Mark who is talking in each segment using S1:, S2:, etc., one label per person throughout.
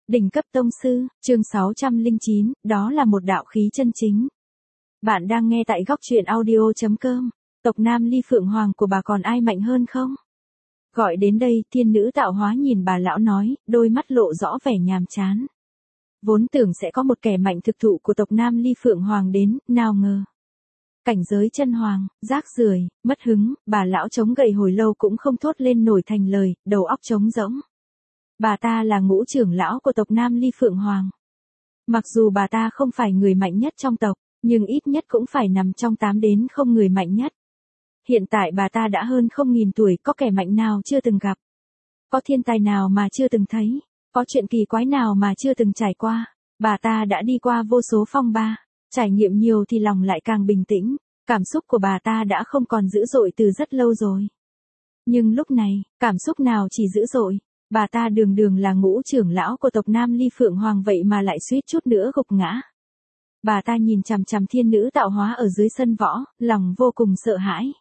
S1: Đỉnh cấp tông sư, chương 609, đó là một đạo khí chân chính. Bạn đang nghe tại góc truyện audio.com. Tộc Nam Ly Phượng Hoàng của bà còn ai mạnh hơn không? Gọi đến đây, thiên nữ tạo hóa nhìn bà lão nói, đôi mắt lộ rõ vẻ nhàm chán. Vốn tưởng sẽ có một kẻ mạnh thực thụ của tộc Nam Ly Phượng Hoàng đến, nào ngờ. Cảnh giới chân hoàng, rác rưởi, mất hứng, bà lão chống gậy hồi lâu cũng không thốt lên nổi thành lời, đầu óc trống rỗng. Bà ta là ngũ trưởng lão của tộc Nam Ly Phượng Hoàng. Mặc dù bà ta không phải người mạnh nhất trong tộc, nhưng ít nhất cũng phải nằm trong 8 đến 0 người mạnh nhất. Hiện tại bà ta đã hơn 0.000 tuổi, có kẻ mạnh nào chưa từng gặp. Có thiên tài nào mà chưa từng thấy. Có chuyện kỳ quái nào mà chưa từng trải qua. Bà ta đã đi qua vô số phong ba. Trải nghiệm nhiều thì lòng lại càng bình tĩnh. Cảm xúc của bà ta đã không còn dữ dội từ rất lâu rồi. Nhưng lúc này, cảm xúc nào chỉ dữ dội. Bà ta đường đường là ngũ trưởng lão của tộc Nam Ly Phượng Hoàng vậy mà lại suýt chút nữa gục ngã. Bà ta nhìn chằm chằm thiên nữ tạo hóa ở dưới sân võ, lòng vô cùng sợ hãi.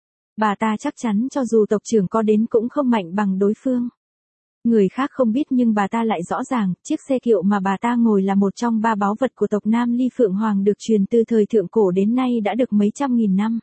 S1: Bà ta chắc chắn cho dù tộc trưởng có đến cũng không mạnh bằng đối phương. Người khác không biết nhưng bà ta lại rõ ràng, chiếc xe kiệu mà bà ta ngồi là một trong 3 báu vật của tộc Nam Ly Phượng Hoàng được truyền từ thời thượng cổ đến nay đã được mấy trăm nghìn năm.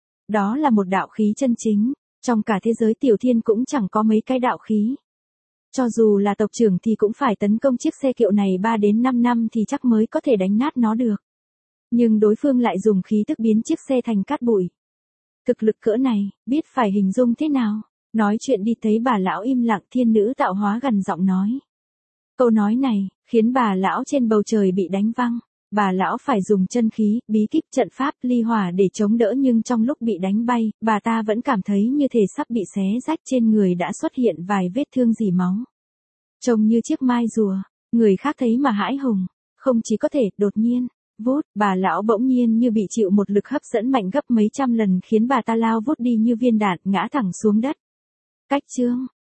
S1: Đó là một đạo khí chân chính, trong cả thế giới tiểu thiên cũng chẳng có mấy cái đạo khí. Cho dù là tộc trưởng thì cũng phải tấn công chiếc xe kiệu này 3 đến 5 năm thì chắc mới có thể đánh nát nó được. Nhưng đối phương lại dùng khí tức biến chiếc xe thành cát bụi. Thực lực cỡ này, biết phải hình dung thế nào? Nói chuyện đi thấy bà lão im lặng, thiên nữ tạo hóa gần giọng nói. Câu nói này, khiến bà lão trên bầu trời bị đánh văng. Bà lão phải dùng chân khí, bí kíp trận pháp, ly hỏa để chống đỡ nhưng trong lúc bị đánh bay, bà ta vẫn cảm thấy như thể sắp bị xé rách, trên người đã xuất hiện vài vết thương rỉ máu. Trông như chiếc mai rùa, người khác thấy mà hãi hùng. Không chỉ có thể, đột nhiên, vút, bà lão bỗng nhiên như bị chịu một lực hấp dẫn mạnh gấp mấy trăm lần khiến bà ta lao vút đi như viên đạn, ngã thẳng xuống đất. Cách chương,